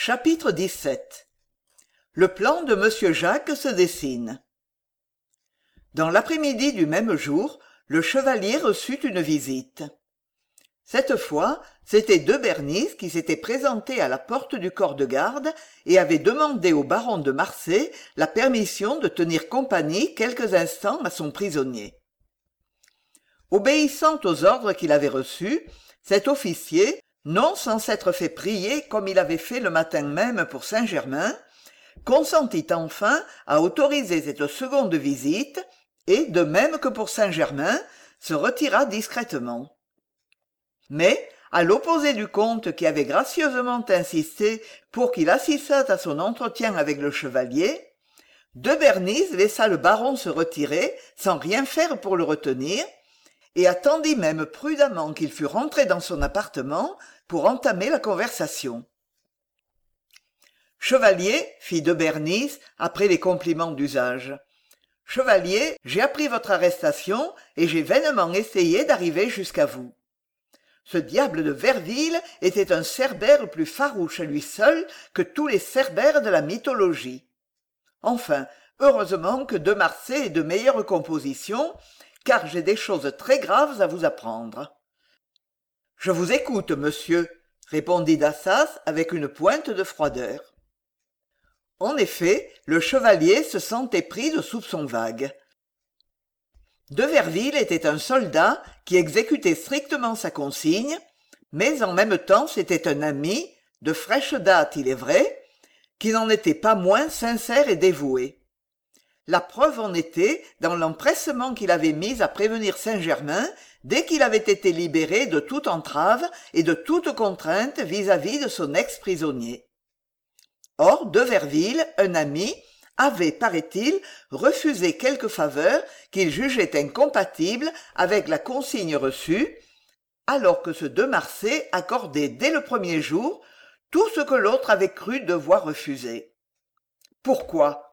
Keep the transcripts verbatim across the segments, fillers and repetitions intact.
Chapitre dix-sept. Le plan de monsieur Jacques se dessine. Dans l'après-midi du même jour, le chevalier reçut une visite. Cette fois, c'était de Bernis qui s'était présenté à la porte du corps de garde et avait demandé au baron de Marsay la permission de tenir compagnie quelques instants à son prisonnier. Obéissant aux ordres qu'il avait reçus, cet officier, non sans s'être fait prier comme il avait fait le matin même pour Saint-Germain, consentit enfin à autoriser cette seconde visite et, de même que pour Saint-Germain, se retira discrètement. Mais, à l'opposé du comte qui avait gracieusement insisté pour qu'il assistât à son entretien avec le chevalier, de Bernis laissa le baron se retirer sans rien faire pour le retenir, et attendit même prudemment qu'il fût rentré dans son appartement pour entamer la conversation. « Chevalier, fit de Bernis, après les compliments d'usage. « Chevalier, j'ai appris votre arrestation et j'ai vainement essayé d'arriver jusqu'à vous. Ce diable de Verville était un cerbère plus farouche à lui seul que tous les cerbères de la mythologie. Enfin, heureusement que de Marsay est de meilleure composition, car j'ai des choses très graves à vous apprendre. »« Je vous écoute, monsieur, » répondit D'assas avec une pointe de froideur. En effet, le chevalier se sentait pris de soupçons vagues. De Verville était un soldat qui exécutait strictement sa consigne, mais en même temps c'était un ami, de fraîche date il est vrai, qui n'en était pas moins sincère et dévoué. La preuve en était dans l'empressement qu'il avait mis à prévenir Saint-Germain dès qu'il avait été libéré de toute entrave et de toute contrainte vis-à-vis de son ex-prisonnier. Or, de Verville, un ami, avait, paraît-il, refusé quelques faveurs qu'il jugeait incompatibles avec la consigne reçue, alors que ce de Marsay accordait dès le premier jour tout ce que l'autre avait cru devoir refuser. Pourquoi ?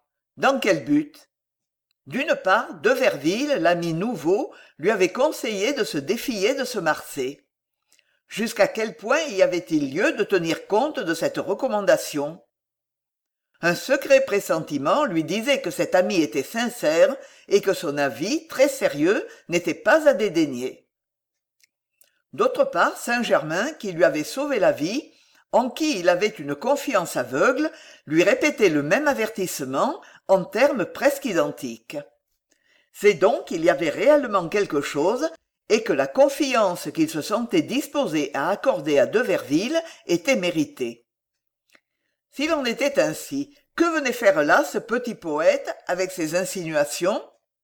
Dans quel but ? D'une part, de Verville, l'ami nouveau, lui avait conseillé de se défier de ce Marsay. Jusqu'à quel point y avait-il lieu de tenir compte de cette recommandation ? Un secret pressentiment lui disait que cet ami était sincère et que son avis, très sérieux, n'était pas à dédaigner. D'autre part, Saint-Germain, qui lui avait sauvé la vie, en qui il avait une confiance aveugle, lui répétait le même avertissement en termes presque identiques. C'est donc qu'il y avait réellement quelque chose et que la confiance qu'il se sentait disposé à accorder à de Verville était méritée. S'il en était ainsi, que venait faire là ce petit poète avec ses insinuations ?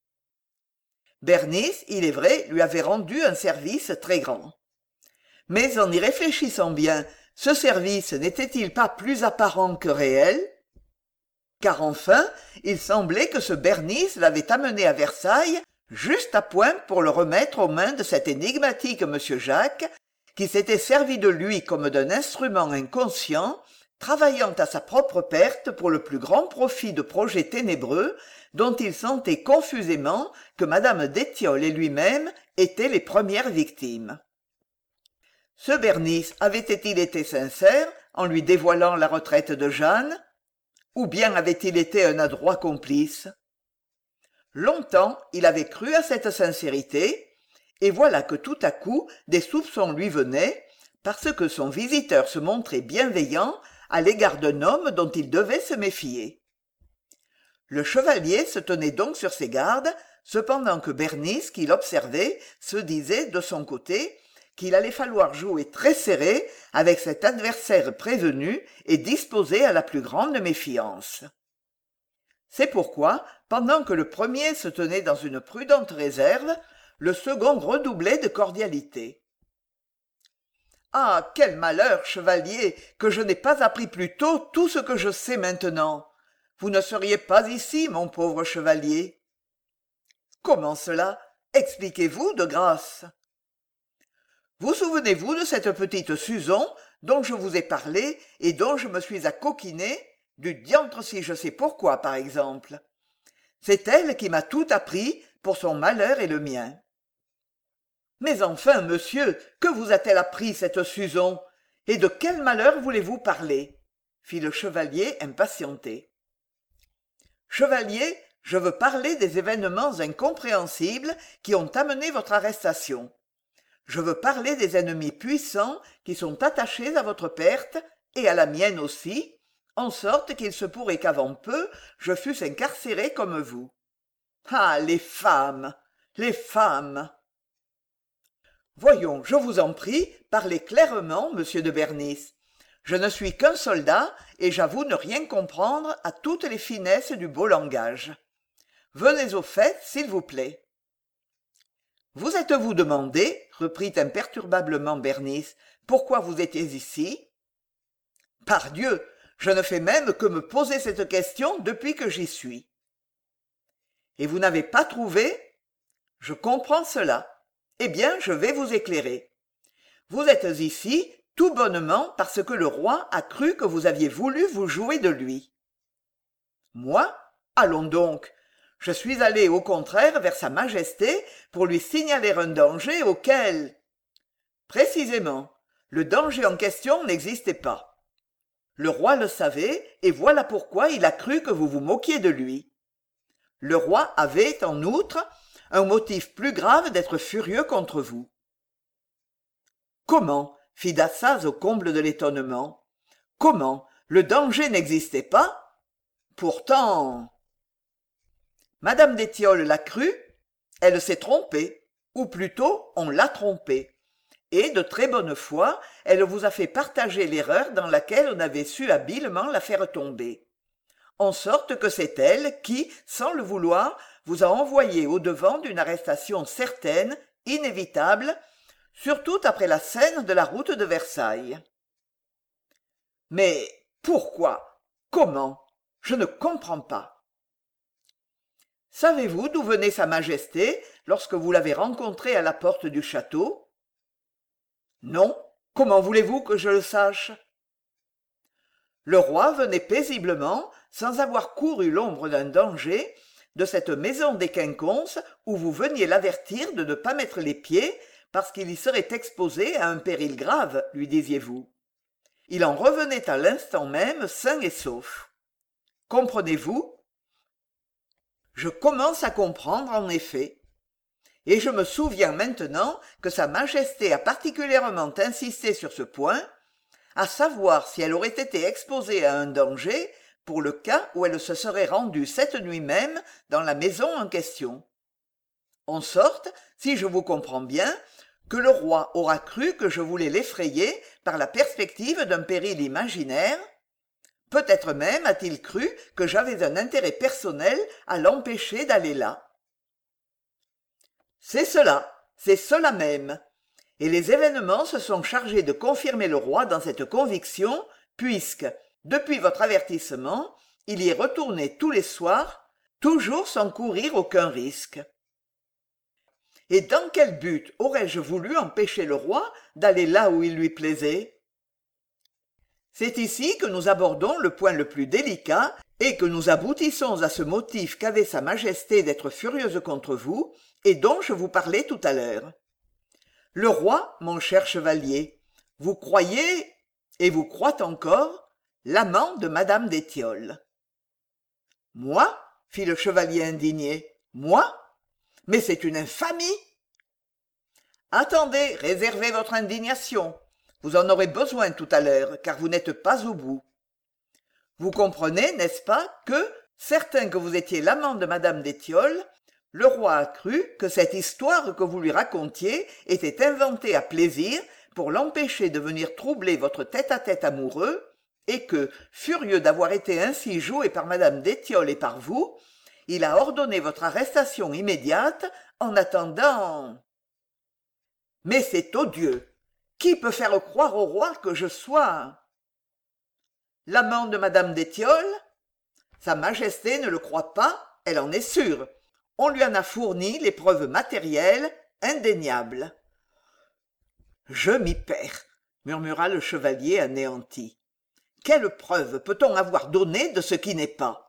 Bernis, il est vrai, lui avait rendu un service très grand. Mais en y réfléchissant bien, ce service n'était-il pas plus apparent que réel ? Car enfin, il semblait que ce Bernis l'avait amené à Versailles juste à point pour le remettre aux mains de cet énigmatique monsieur Jacques, qui s'était servi de lui comme d'un instrument inconscient, travaillant à sa propre perte pour le plus grand profit de projets ténébreux dont il sentait confusément que madame d'Étiolles et lui-même étaient les premières victimes. Ce Bernis avait-il été sincère en lui dévoilant la retraite de Jeanne ? Ou bien avait-il été un adroit complice ? Longtemps il avait cru à cette sincérité, et voilà que tout à coup des soupçons lui venaient, parce que son visiteur se montrait bienveillant à l'égard d'un homme dont il devait se méfier. Le chevalier se tenait donc sur ses gardes, cependant que Bernis, qui l'observait, se disait, de son côté, qu'il allait falloir jouer très serré avec cet adversaire prévenu et disposé à la plus grande méfiance. C'est pourquoi, pendant que le premier se tenait dans une prudente réserve, le second redoublait de cordialité. « Ah, quel malheur, chevalier, que je n'ai pas appris plus tôt tout ce que je sais maintenant. Vous ne seriez pas ici, mon pauvre chevalier. »« Comment cela ? Expliquez-vous de grâce. » Vous souvenez-vous de cette petite Suzon dont je vous ai parlé et dont je me suis accoquiné, du diantre si je sais pourquoi, par exemple. C'est elle qui m'a tout appris pour son malheur et le mien. Mais enfin, monsieur, que vous a-t-elle appris, cette Suzon ? Et de quel malheur voulez-vous parler ? fit le chevalier impatienté. Chevalier, je veux parler des événements incompréhensibles qui ont amené votre arrestation. Je veux parler des ennemis puissants qui sont attachés à votre perte et à la mienne aussi, en sorte qu'il se pourrait qu'avant peu je fusse incarcéré comme vous. Ah, les femmes, les femmes! Voyons, je vous en prie, parlez clairement, monsieur de Bernis. Je ne suis qu'un soldat, et j'avoue ne rien comprendre à toutes les finesses du beau langage. Venez au fait, s'il vous plaît. Vous êtes-vous demandé, reprit imperturbablement Bernis, pourquoi vous étiez ici? Pardieu, je ne fais même que me poser cette question depuis que j'y suis. Et vous n'avez pas trouvé? Je comprends cela. Eh bien, je vais vous éclairer. Vous êtes ici tout bonnement parce que le roi a cru que vous aviez voulu vous jouer de lui. Moi? Allons donc. Je suis allé au contraire vers sa majesté pour lui signaler un danger auquel... Précisément, le danger en question n'existait pas. Le roi le savait, et voilà pourquoi il a cru que vous vous moquiez de lui. Le roi avait, en outre, un motif plus grave d'être furieux contre vous. Comment? Fit Dassaz au comble de l'étonnement. Comment? Le danger n'existait pas? Pourtant... Madame d'Étiolles l'a cru, elle s'est trompée, ou plutôt on l'a trompée, et de très bonne foi, elle vous a fait partager l'erreur dans laquelle on avait su habilement la faire tomber. En sorte que c'est elle qui, sans le vouloir, vous a envoyé au-devant d'une arrestation certaine, inévitable, surtout après la scène de la route de Versailles. Mais pourquoi? Comment? Je ne comprends pas. Savez-vous d'où venait Sa Majesté lorsque vous l'avez rencontrée à la porte du château? Non. Comment voulez-vous que je le sache? Le roi venait paisiblement, sans avoir couru l'ombre d'un danger, de cette maison des Quinconces où vous veniez l'avertir de ne pas mettre les pieds parce qu'il y serait exposé à un péril grave, lui disiez-vous. Il en revenait à l'instant même sain et sauf. Comprenez-vous? Je commence à comprendre en effet. Et je me souviens maintenant que Sa Majesté a particulièrement insisté sur ce point, à savoir si elle aurait été exposée à un danger pour le cas où elle se serait rendue cette nuit même dans la maison en question. En sorte, si je vous comprends bien, que le roi aura cru que je voulais l'effrayer par la perspective d'un péril imaginaire. Peut-être même a-t-il cru que j'avais un intérêt personnel à l'empêcher d'aller là. C'est cela, c'est cela même. Et les événements se sont chargés de confirmer le roi dans cette conviction, puisque, depuis votre avertissement, il y est retourné tous les soirs, toujours sans courir aucun risque. Et dans quel but aurais-je voulu empêcher le roi d'aller là où il lui plaisait? C'est ici que nous abordons le point le plus délicat et que nous aboutissons à ce motif qu'avait Sa Majesté d'être furieuse contre vous et dont je vous parlais tout à l'heure. Le roi, mon cher chevalier, vous croyez, et vous croit encore, l'amant de Madame d'Étiolles. Moi? Fit le chevalier indigné. Moi? Mais c'est une infamie! Attendez, réservez votre indignation. Vous en aurez besoin tout à l'heure, car vous n'êtes pas au bout. Vous comprenez, n'est-ce pas, que, certain que vous étiez l'amant de Madame d'Étiolles, le roi a cru que cette histoire que vous lui racontiez était inventée à plaisir pour l'empêcher de venir troubler votre tête-à-tête amoureux, et que, furieux d'avoir été ainsi joué par Madame d'Étiolles et par vous, il a ordonné votre arrestation immédiate en attendant... Mais c'est odieux! Qui peut faire croire au roi que je sois... L'amant de Madame d'Étiolles? Sa Majesté ne le croit pas, elle en est sûre. On lui en a fourni les preuves matérielles, indéniables. Je m'y perds, murmura le chevalier anéanti. Quelle preuve peut-on avoir donnée de ce qui n'est pas?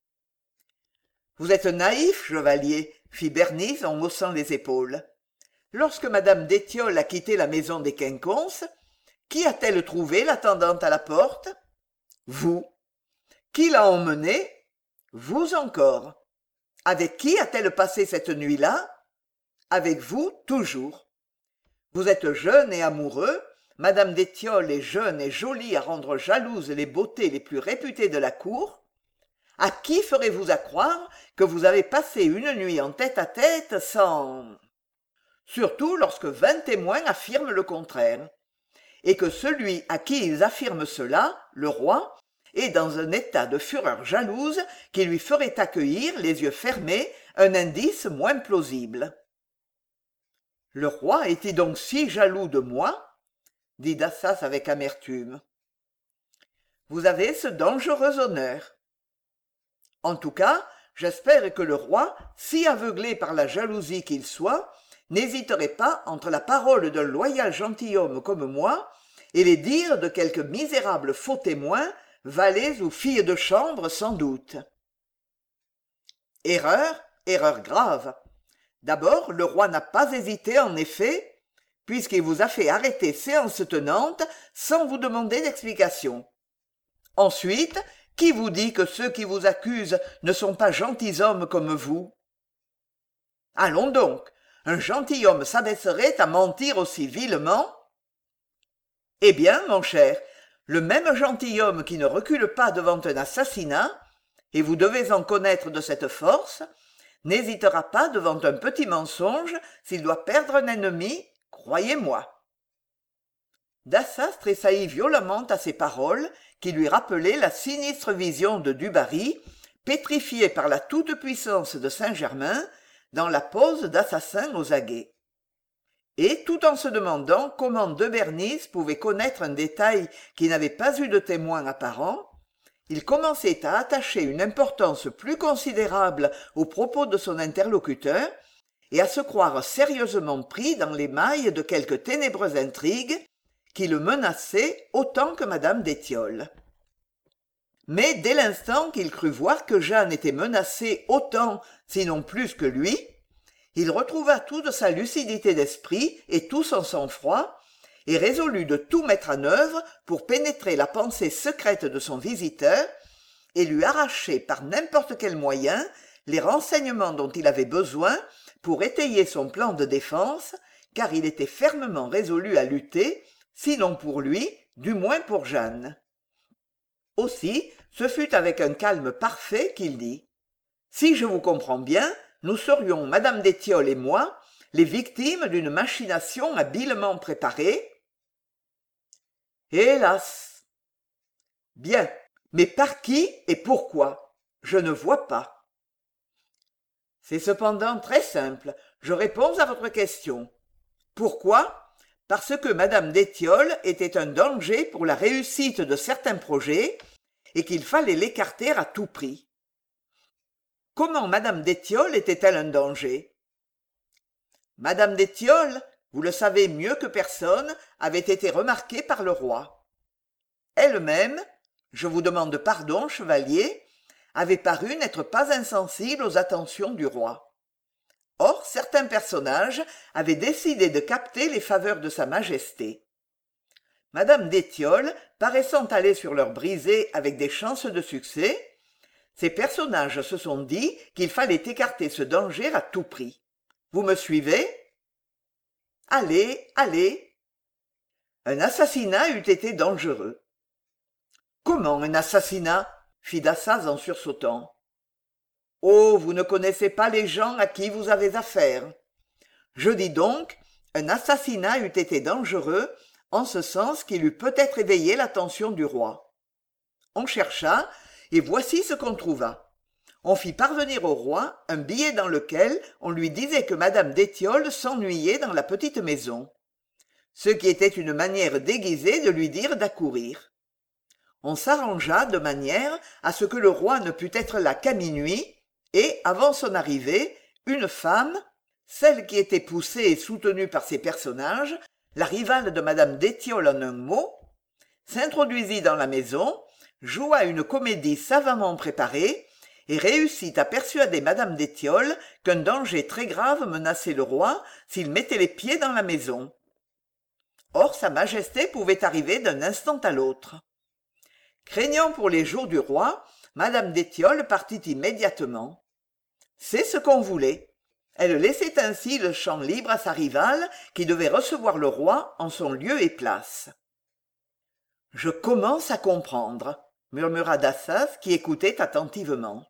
Vous êtes naïf, chevalier, fit Bernis en haussant les épaules. Lorsque Madame d'Étiolles a quitté la maison des Quinconces, qui a-t-elle trouvé l'attendante à la porte? Vous. Qui l'a emmenée? Vous encore. Avec qui a-t-elle passé cette nuit-là? Avec vous toujours. Vous êtes jeune et amoureux, madame d'Étiole est jeune et jolie à rendre jalouses les beautés les plus réputées de la cour. À qui ferez-vous accroire que vous avez passé une nuit en tête-à-tête sans... Surtout lorsque vingt témoins affirment le contraire, et que celui à qui ils affirment cela, le roi, est dans un état de fureur jalouse qui lui ferait accueillir, les yeux fermés, un indice moins plausible. Le roi était donc si jaloux de moi, dit Dassas avec amertume. Vous avez ce dangereux honneur. En tout cas, j'espère que le roi, si aveuglé par la jalousie qu'il soit, n'hésiterait pas entre la parole d'un loyal gentilhomme comme moi et les dires de quelques misérables faux témoins, valets ou filles de chambre sans doute. Erreur, erreur grave. D'abord, le roi n'a pas hésité en effet, puisqu'il vous a fait arrêter séance tenante sans vous demander d'explication. Ensuite, qui vous dit que ceux qui vous accusent ne sont pas gentilshommes comme vous? Allons donc, un gentilhomme s'abaisserait à mentir aussi vilement? Eh bien, mon cher, le même gentilhomme qui ne recule pas devant un assassinat, et vous devez en connaître de cette force, n'hésitera pas devant un petit mensonge s'il doit perdre un ennemi, croyez-moi. Dassas tressaillit violemment à ces paroles qui lui rappelaient la sinistre vision de Dubarry, pétrifié par la toute-puissance de Saint-Germain, dans la pose d'assassin aux aguets. Et tout en se demandant comment de Bernis pouvait connaître un détail qui n'avait pas eu de témoin apparent, il commençait à attacher une importance plus considérable aux propos de son interlocuteur et à se croire sérieusement pris dans les mailles de quelque ténébreuse intrigue qui le menaçait autant que madame d'Étiole. Mais dès l'instant qu'il crut voir que Jeanne était menacée autant, sinon plus que lui, il retrouva toute sa lucidité d'esprit et tout son sang-froid, et résolut de tout mettre en œuvre pour pénétrer la pensée secrète de son visiteur et lui arracher par n'importe quel moyen les renseignements dont il avait besoin pour étayer son plan de défense, car il était fermement résolu à lutter, sinon pour lui, du moins pour Jeanne. Aussi, ce fut avec un calme parfait qu'il dit « Si je vous comprends bien, nous serions, madame d'Étiole et moi, les victimes d'une machination habilement préparée. » Hélas! Bien, mais par qui et pourquoi? Je ne vois pas. C'est cependant très simple, je réponds à votre question. Pourquoi? Parce que madame d'Étiole était un danger pour la réussite de certains projets et qu'il fallait l'écarter à tout prix. Comment madame d'Étiole était-elle un danger? Madame d'Étiole, vous le savez mieux que personne, avait été remarquée par le roi. Elle-même, je vous demande pardon, chevalier, avait paru n'être pas insensible aux attentions du roi. Or, certains personnages avaient décidé de capter les faveurs de sa majesté. Madame d'Étiole, paraissant aller sur leur brisée avec des chances de succès, ces personnages se sont dit qu'il fallait écarter ce danger à tout prix. Vous me suivez? Allez, allez. Un assassinat eût été dangereux. Comment un assassinat? Fit Dassas en sursautant. Oh, vous ne connaissez pas les gens à qui vous avez affaire. Je dis donc, un assassinat eût été dangereux, en ce sens qu'il eût peut-être éveillé l'attention du roi. On chercha, et voici ce qu'on trouva. On fit parvenir au roi un billet dans lequel on lui disait que madame d'Étiole s'ennuyait dans la petite maison, ce qui était une manière déguisée de lui dire d'accourir. On s'arrangea de manière à ce que le roi ne pût être là qu'à minuit, et, avant son arrivée, une femme, celle qui était poussée et soutenue par ces personnages, la rivale de madame d'Étiole en un mot, s'introduisit dans la maison, joua une comédie savamment préparée, et réussit à persuader madame d'Étiole qu'un danger très grave menaçait le roi s'il mettait les pieds dans la maison. Or sa majesté pouvait arriver d'un instant à l'autre. Craignant pour les jours du roi, madame d'étiole partit immédiatement. C'est ce qu'on voulait. Elle laissait ainsi le champ libre à sa rivale, qui devait recevoir le roi en son lieu et place. « Je commence à comprendre », murmura Dassaz, qui écoutait attentivement.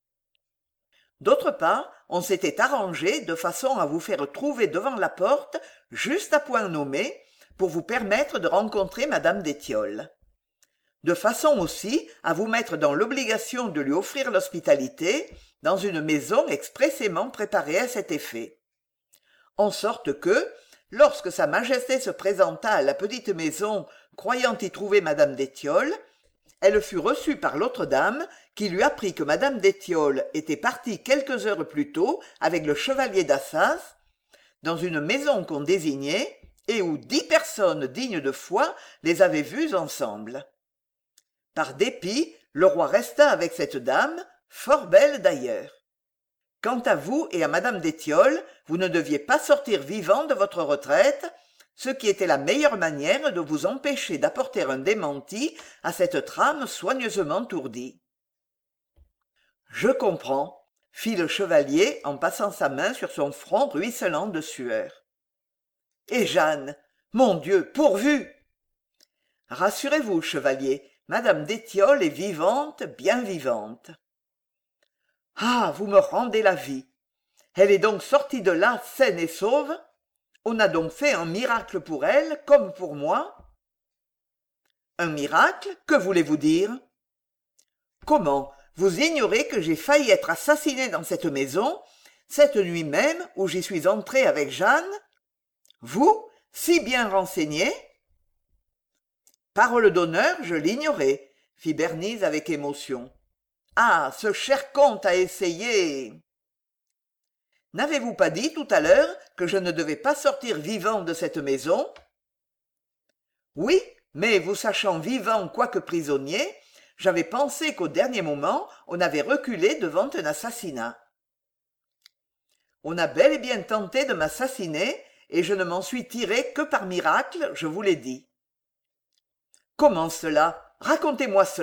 D'autre part, on s'était arrangé de façon à vous faire trouver devant la porte, juste à point nommé, pour vous permettre de rencontrer madame d'étiole. De façon aussi à vous mettre dans l'obligation de lui offrir l'hospitalité dans une maison expressément préparée à cet effet. En sorte que, lorsque sa majesté se présenta à la petite maison croyant y trouver madame d'étiole, elle fut reçue par l'autre dame qui lui apprit que madame d'étiole était partie quelques heures plus tôt avec le chevalier d'Assas, dans une maison qu'on désignait et où dix personnes dignes de foi les avaient vues ensemble. Par dépit, le roi resta avec cette dame, fort belle d'ailleurs. Quant à vous et à madame d'étiole, vous ne deviez pas sortir vivant de votre retraite, ce qui était la meilleure manière de vous empêcher d'apporter un démenti à cette trame soigneusement ourdie. « Je comprends », fit le chevalier en passant sa main sur son front ruisselant de sueur. « Et Jeanne, mon Dieu, pourvu !»« Rassurez-vous, chevalier, madame d'étiole est vivante, bien vivante. »« Ah, vous me rendez la vie. Elle est donc sortie de là saine et sauve ? On a donc fait un miracle pour elle, comme pour moi ? » ?»« Un miracle ? Que voulez-vous dire ? » ?»« Comment ? Vous ignorez que j'ai failli être assassiné dans cette maison, cette nuit même où j'y suis entré avec Jeanne ? Vous, si bien renseigné ? » ?»« Parole d'honneur, je l'ignorais, » fit Bernise avec émotion. « Ah, ce cher comte a essayé. » « N'avez-vous pas dit tout à l'heure que je ne devais pas sortir vivant de cette maison ? » ?»« Oui, mais vous sachant vivant quoique prisonnier, j'avais pensé qu'au dernier moment on avait reculé devant un assassinat. »« On a bel et bien tenté de m'assassiner, et je ne m'en suis tiré que par miracle, je vous l'ai dit. »« Comment cela ? Racontez-moi cela. » »«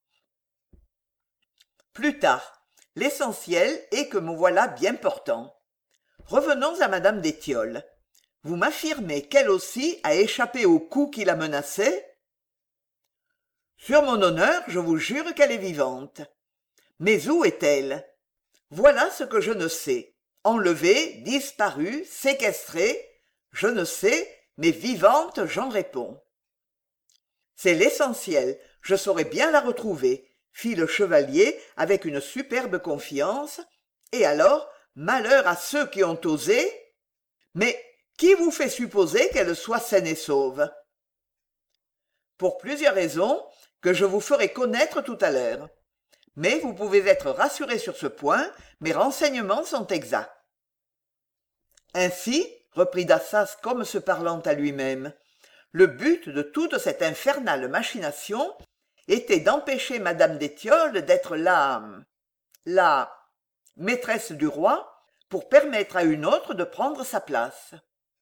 Plus tard. L'essentiel est que me voilà bien portant. Revenons à madame d'étiole. Vous m'affirmez qu'elle aussi a échappé au coup qui la menaçait ? » ?»« Sur mon honneur, je vous jure qu'elle est vivante. Mais où est-elle ? Voilà ce que je ne sais. Enlevée, disparue, séquestrée, je ne sais, mais vivante, j'en réponds. »« C'est l'essentiel, je saurai bien la retrouver, » fit le chevalier avec une superbe confiance, et alors, malheur à ceux qui ont osé. Mais qui vous fait supposer qu'elle soit saine et sauve ? Pour plusieurs raisons que je vous ferai connaître tout à l'heure. Mais vous pouvez être rassuré sur ce point, mes renseignements sont exacts. Ainsi, reprit Dassaz comme se parlant à lui-même, le but de toute cette infernale machination était d'empêcher madame d'étiole d'être la la maîtresse du roi pour permettre à une autre de prendre sa place.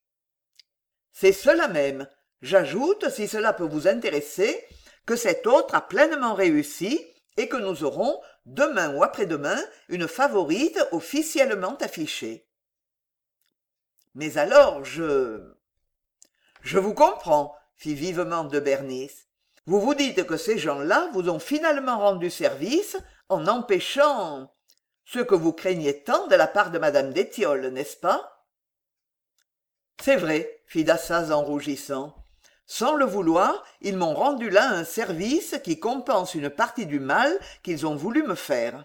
C'est cela même. J'ajoute, si cela peut vous intéresser, que cette autre a pleinement réussi et que nous aurons, demain ou après-demain, une favorite officiellement affichée. Mais alors, je... Je vous comprends, fit vivement de Bernis. Vous vous dites que ces gens-là vous ont finalement rendu service en empêchant ce que vous craignez tant de la part de madame d'étiole, n'est-ce pas ? C'est vrai, fit Dassaz en rougissant. Sans le vouloir, ils m'ont rendu là un service qui compense une partie du mal qu'ils ont voulu me faire.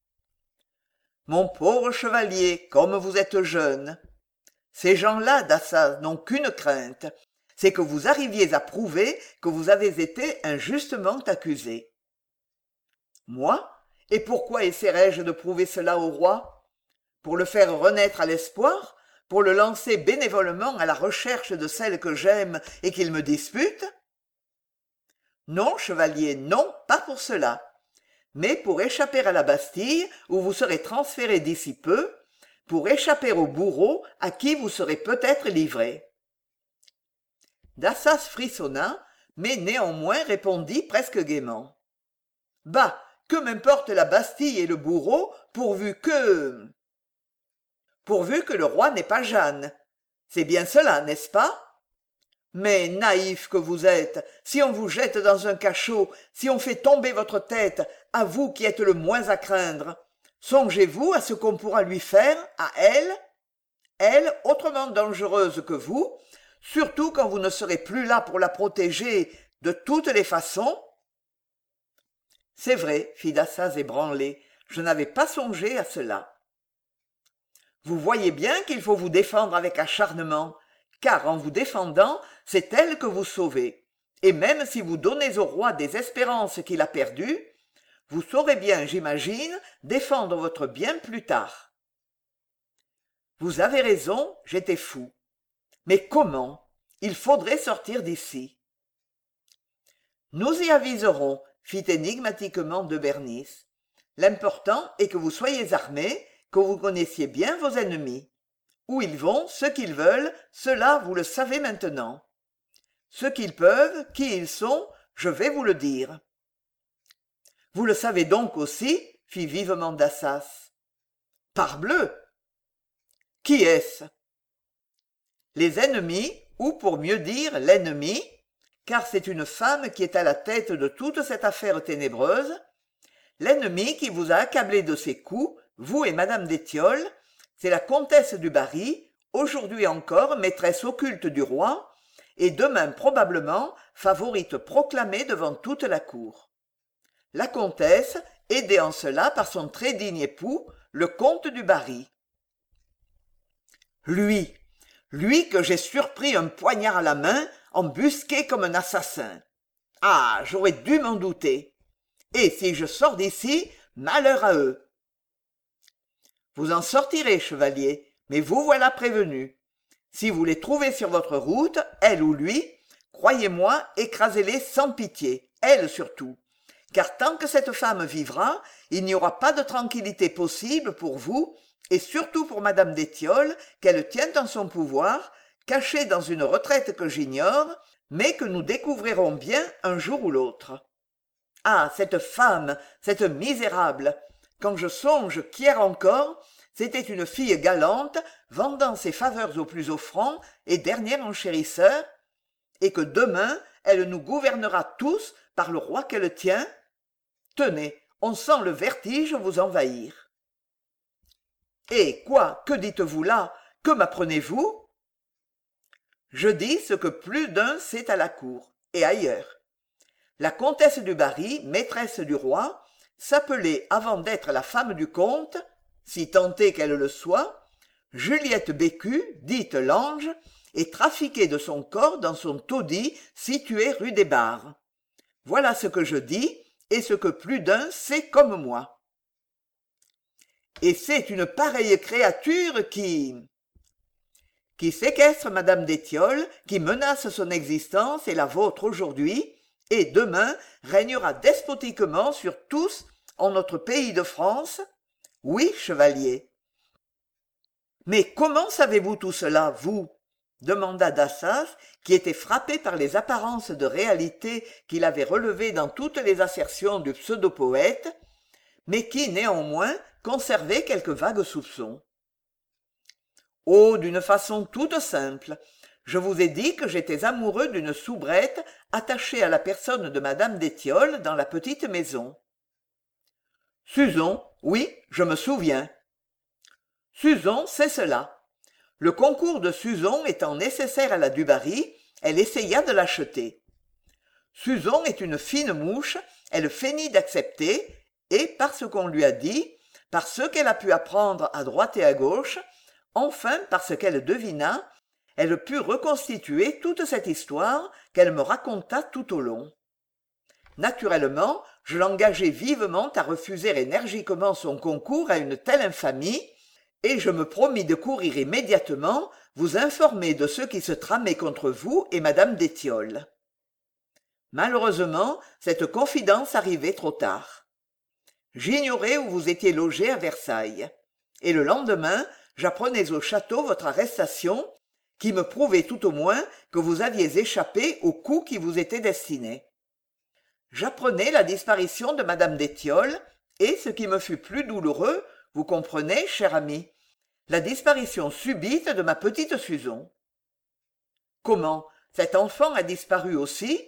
Mon pauvre chevalier, comme vous êtes jeune. Ces gens-là, Dassaz, n'ont qu'une crainte, c'est que vous arriviez à prouver que vous avez été injustement accusé. Moi ? Et pourquoi essaierais-je de prouver cela au roi ? Pour le faire renaître à l'espoir ? Pour le lancer bénévolement à la recherche de celle que j'aime et qu'il me dispute ? Non, chevalier, non, pas pour cela. Mais pour échapper à la Bastille, où vous serez transféré d'ici peu, pour échapper au bourreau à qui vous serez peut-être livré. Dassaz frissonna, mais néanmoins répondit presque gaiement. Bah, que m'importe la Bastille et le bourreau, pourvu que... pourvu que le roi n'ait pas Jeanne. C'est bien cela, n'est-ce pas? Mais, naïf que vous êtes, si on vous jette dans un cachot, si on fait tomber votre tête, à vous qui êtes le moins à craindre, songez-vous à ce qu'on pourra lui faire, à elle? Elle, autrement dangereuse que vous, surtout quand vous ne serez plus là pour la protéger de toutes les façons? C'est vrai, fit Dassaz ébranlé, je n'avais pas songé à cela. Vous voyez bien qu'il faut vous défendre avec acharnement, car en vous défendant, c'est elle que vous sauvez. Et même si vous donnez au roi des espérances qu'il a perdues, vous saurez bien, j'imagine, défendre votre bien plus tard. Vous avez raison, j'étais fou. Mais comment? Il faudrait sortir d'ici. Nous y aviserons, fit énigmatiquement de Bernis. L'important est que vous soyez armés, que vous connaissiez bien vos ennemis. Où ils vont, ce qu'ils veulent, cela vous le savez maintenant. Ce qu'ils peuvent, qui ils sont, je vais vous le dire. Vous le savez donc aussi, fit vivement Dassaz. Parbleu! Qui est-ce? Les ennemis, ou pour mieux dire l'ennemi, car c'est une femme qui est à la tête de toute cette affaire ténébreuse, l'ennemi qui vous a accablé de ses coups, vous et madame d'Étiole, c'est la comtesse du Barry, aujourd'hui encore maîtresse occulte du roi, et demain probablement favorite proclamée devant toute la cour. La comtesse, aidée en cela par son très digne époux, le comte du Barry. Lui, lui que j'ai surpris un poignard à la main, embusqué comme un assassin. Ah, j'aurais dû m'en douter. Et si je sors d'ici, malheur à eux. Vous en sortirez, chevalier, mais vous voilà prévenu. Si vous les trouvez sur votre route, elle ou lui, croyez-moi, écrasez-les sans pitié, elle surtout. Car tant que cette femme vivra, il n'y aura pas de tranquillité possible pour vous, et surtout pour madame d'Étiole, qu'elle tient en son pouvoir, cachée dans une retraite que j'ignore, mais que nous découvrirons bien un jour ou l'autre. Ah, cette femme, cette misérable! Quand je songe qu'hier encore, c'était une fille galante, vendant ses faveurs au plus offrant et dernier enchérisseur, et que demain elle nous gouvernera tous par le roi qu'elle tient. Tenez, on sent le vertige vous envahir. Eh, quoi, que dites-vous là? Que m'apprenez-vous? Je dis ce que plus d'un sait à la cour, et ailleurs. La comtesse du Barry, maîtresse du roi, s'appelait avant d'être la femme du comte, si tant est qu'elle le soit, Juliette Bécu, dite l'Ange, et trafiquait de son corps dans son taudis situé rue des Barres. Voilà ce que je dis, et ce que plus d'un sait comme moi. Et c'est une pareille créature qui... qui séquestre madame d'Étiole, qui menace son existence et la vôtre aujourd'hui, et demain régnera despotiquement sur tous en notre pays de France? Oui, chevalier. Mais comment savez-vous tout cela, vous? Demanda Dassaz, qui était frappé par les apparences de réalité qu'il avait relevées dans toutes les assertions du pseudo-poète, mais qui, néanmoins, conservait quelques vagues soupçons. Oh, d'une façon toute simple. Je vous ai dit que j'étais amoureux d'une soubrette attachée à la personne de madame d'Étiole dans la petite maison. Suzon, oui, je me souviens. Suzon, c'est cela. Le concours de Suzon étant nécessaire à la du Barry, elle essaya de l'acheter. Suzon est une fine mouche, elle feignit d'accepter, et par ce qu'on lui a dit, par ce qu'elle a pu apprendre à droite et à gauche, enfin par ce qu'elle devina, elle put reconstituer toute cette histoire qu'elle me raconta tout au long. Naturellement, je l'engageai vivement à refuser énergiquement son concours à une telle infamie, et je me promis de courir immédiatement vous informer de ce qui se tramait contre vous et madame d'Étiole. Malheureusement, cette confidence arrivait trop tard. J'ignorais où vous étiez logé à Versailles, et le lendemain, j'apprenais au château votre arrestation, qui me prouvait tout au moins que vous aviez échappé au coup qui vous était destiné. J'apprenais la disparition de madame d'Étiolles, et ce qui me fut plus douloureux, vous comprenez, cher ami, la disparition subite de ma petite Susan. Comment, cet enfant a disparu aussi?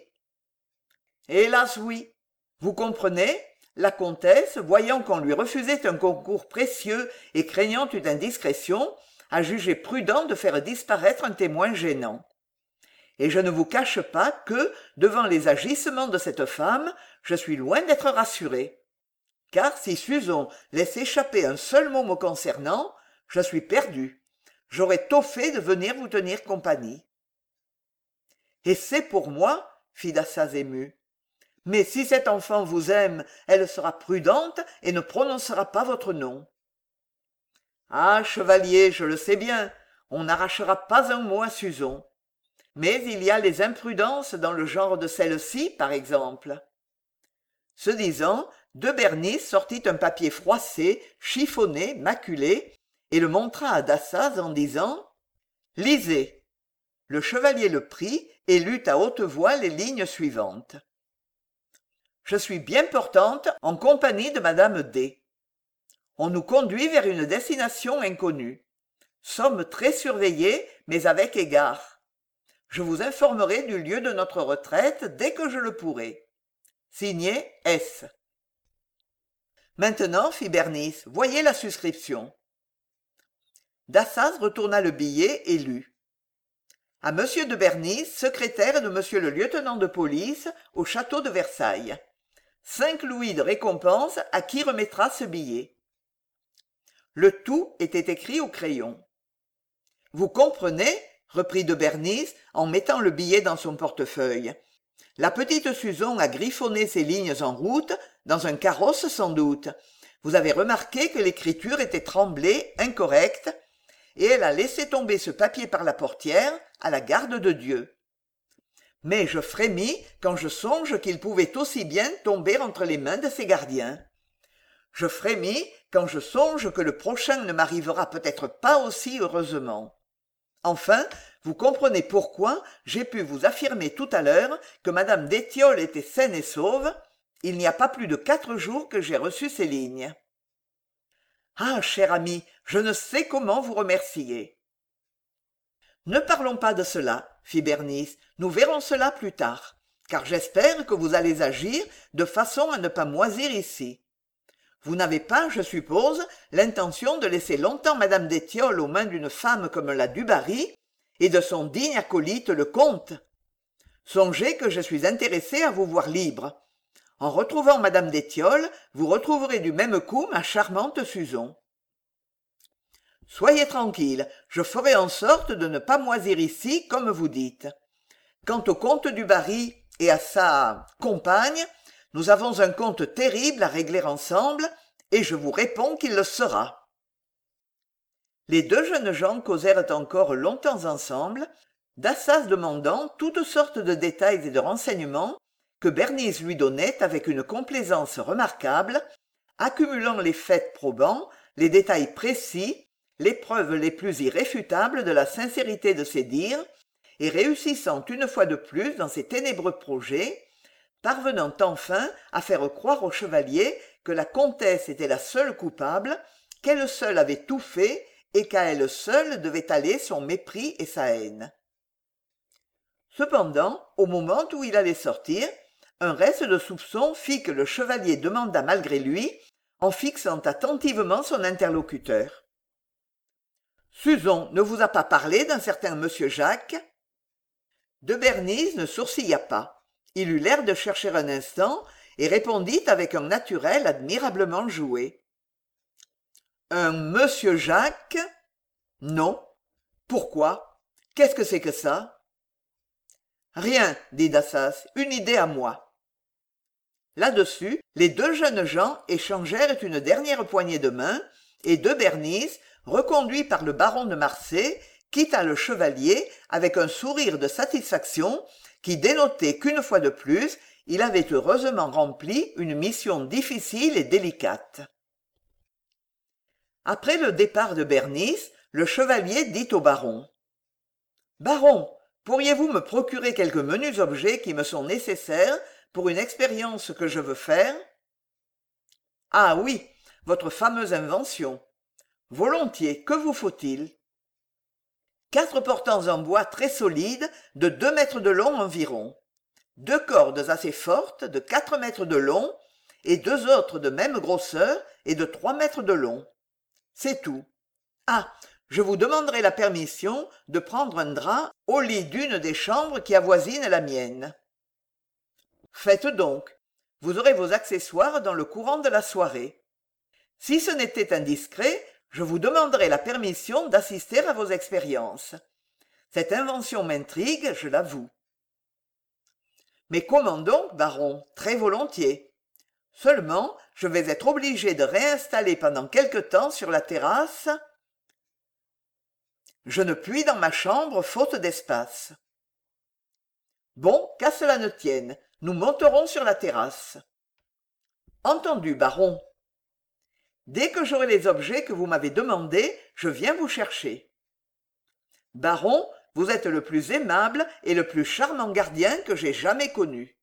Hélas oui. Vous comprenez, la comtesse, voyant qu'on lui refusait un concours précieux et craignant une indiscrétion, a jugé prudent de faire disparaître un témoin gênant. Et je ne vous cache pas que, devant les agissements de cette femme, je suis loin d'être rassuré. Car si Susan laisse échapper un seul mot me concernant, je suis perdu. J'aurais tôt fait de venir vous tenir compagnie. Et c'est pour moi, fit Dassaz ému. Mais si cet enfant vous aime, elle sera prudente et ne prononcera pas votre nom. Ah, chevalier, je le sais bien, on n'arrachera pas un mot à Susan. Mais il y a les imprudences dans le genre de celle-ci, par exemple. Ce disant, de Bernis sortit un papier froissé, chiffonné, maculé, et le montra à Dassaz en disant « Lisez ». Le chevalier le prit et lut à haute voix les lignes suivantes. « Je suis bien portante en compagnie de madame D. On nous conduit vers une destination inconnue. Sommes très surveillés, mais avec égard. Je vous informerai du lieu de notre retraite dès que je le pourrai. Signé S. » Maintenant, fit Bernis, voyez la suscription. Dassaz retourna le billet et lut. À monsieur de Bernis, secrétaire de monsieur le lieutenant de police au château de Versailles. Cinq louis de récompense à qui remettra ce billet. Le tout était écrit au crayon. Vous comprenez, reprit de Bernis en mettant le billet dans son portefeuille. La petite Susan a griffonné ces lignes en route, dans un carrosse sans doute. Vous avez remarqué que l'écriture était tremblée, incorrecte, et elle a laissé tomber ce papier par la portière, à la garde de Dieu. Mais je frémis quand je songe qu'il pouvait aussi bien tomber entre les mains de ses gardiens. Je frémis quand je songe que le prochain ne m'arrivera peut-être pas aussi heureusement. Enfin, vous comprenez pourquoi j'ai pu vous affirmer tout à l'heure que madame d'Étiolles était saine et sauve. Il n'y a pas plus de quatre jours que j'ai reçu ces lignes. Ah, cher ami, je ne sais comment vous remercier. Ne parlons pas de cela, fit Bernis, nous verrons cela plus tard, car j'espère que vous allez agir de façon à ne pas moisir ici. Vous n'avez pas, je suppose, l'intention de laisser longtemps madame d'Étiolles aux mains d'une femme comme la Dubarry et de son digne acolyte le comte. Songez que je suis intéressé à vous voir libre. En retrouvant madame d'Étiolles, vous retrouverez du même coup ma charmante Susan. Soyez tranquille, je ferai en sorte de ne pas moisir ici, comme vous dites. Quant au comte Dubarry et à sa compagne, nous avons un compte terrible à régler ensemble, et je vous réponds qu'il le sera. Les deux jeunes gens causèrent encore longtemps ensemble, Dassaz demandant toutes sortes de détails et de renseignements que Bernis lui donnait avec une complaisance remarquable, accumulant les faits probants, les détails précis, les preuves les plus irréfutables de la sincérité de ses dires, et réussissant une fois de plus dans ses ténébreux projets, parvenant enfin à faire croire au chevalier que la comtesse était la seule coupable, qu'elle seule avait tout fait et qu'à elle seule devait aller son mépris et sa haine. Cependant, au moment où il allait sortir, un reste de soupçon fit que le chevalier demanda malgré lui, en fixant attentivement son interlocuteur. « Susan ne vous a pas parlé d'un certain monsieur Jacques ?» De Bernis ne sourcilla pas. Il eut l'air de chercher un instant et répondit avec un naturel admirablement joué. « Un monsieur Jacques ? Non. Pourquoi ? Qu'est-ce que c'est que ça ? » Rien, dit Dassaz, une idée à moi. Là-dessus, les deux jeunes gens échangèrent une dernière poignée de main, et de Bernis, reconduit par le baron de Marsay, quitta le chevalier avec un sourire de satisfaction qui dénotait qu'une fois de plus, il avait heureusement rempli une mission difficile et délicate. Après le départ de Bernis, le chevalier dit au baron « Baron, pourriez-vous me procurer quelques menus objets qui me sont nécessaires pour une expérience que je veux faire? Ah oui, votre fameuse invention. Volontiers, que vous faut-il? Quatre portants en bois très solides, de deux mètres de long environ. Deux cordes assez fortes, de quatre mètres de long, et deux autres de même grosseur et de trois mètres de long. C'est tout. Ah, je vous demanderai la permission de prendre un drap au lit d'une des chambres qui avoisinent la mienne. Faites donc. Vous aurez vos accessoires dans le courant de la soirée. Si ce n'était indiscret, je vous demanderai la permission d'assister à vos expériences. Cette invention m'intrigue, je l'avoue. Mais comment donc, baron? Très volontiers. Seulement, je vais être obligé de réinstaller pendant quelque temps sur la terrasse. Je ne puis dans ma chambre faute d'espace. Bon, qu'à cela ne tienne, nous monterons sur la terrasse. Entendu, baron. Dès que j'aurai les objets que vous m'avez demandés, je viens vous chercher. Baron, vous êtes le plus aimable et le plus charmant gardien que j'aie jamais connu.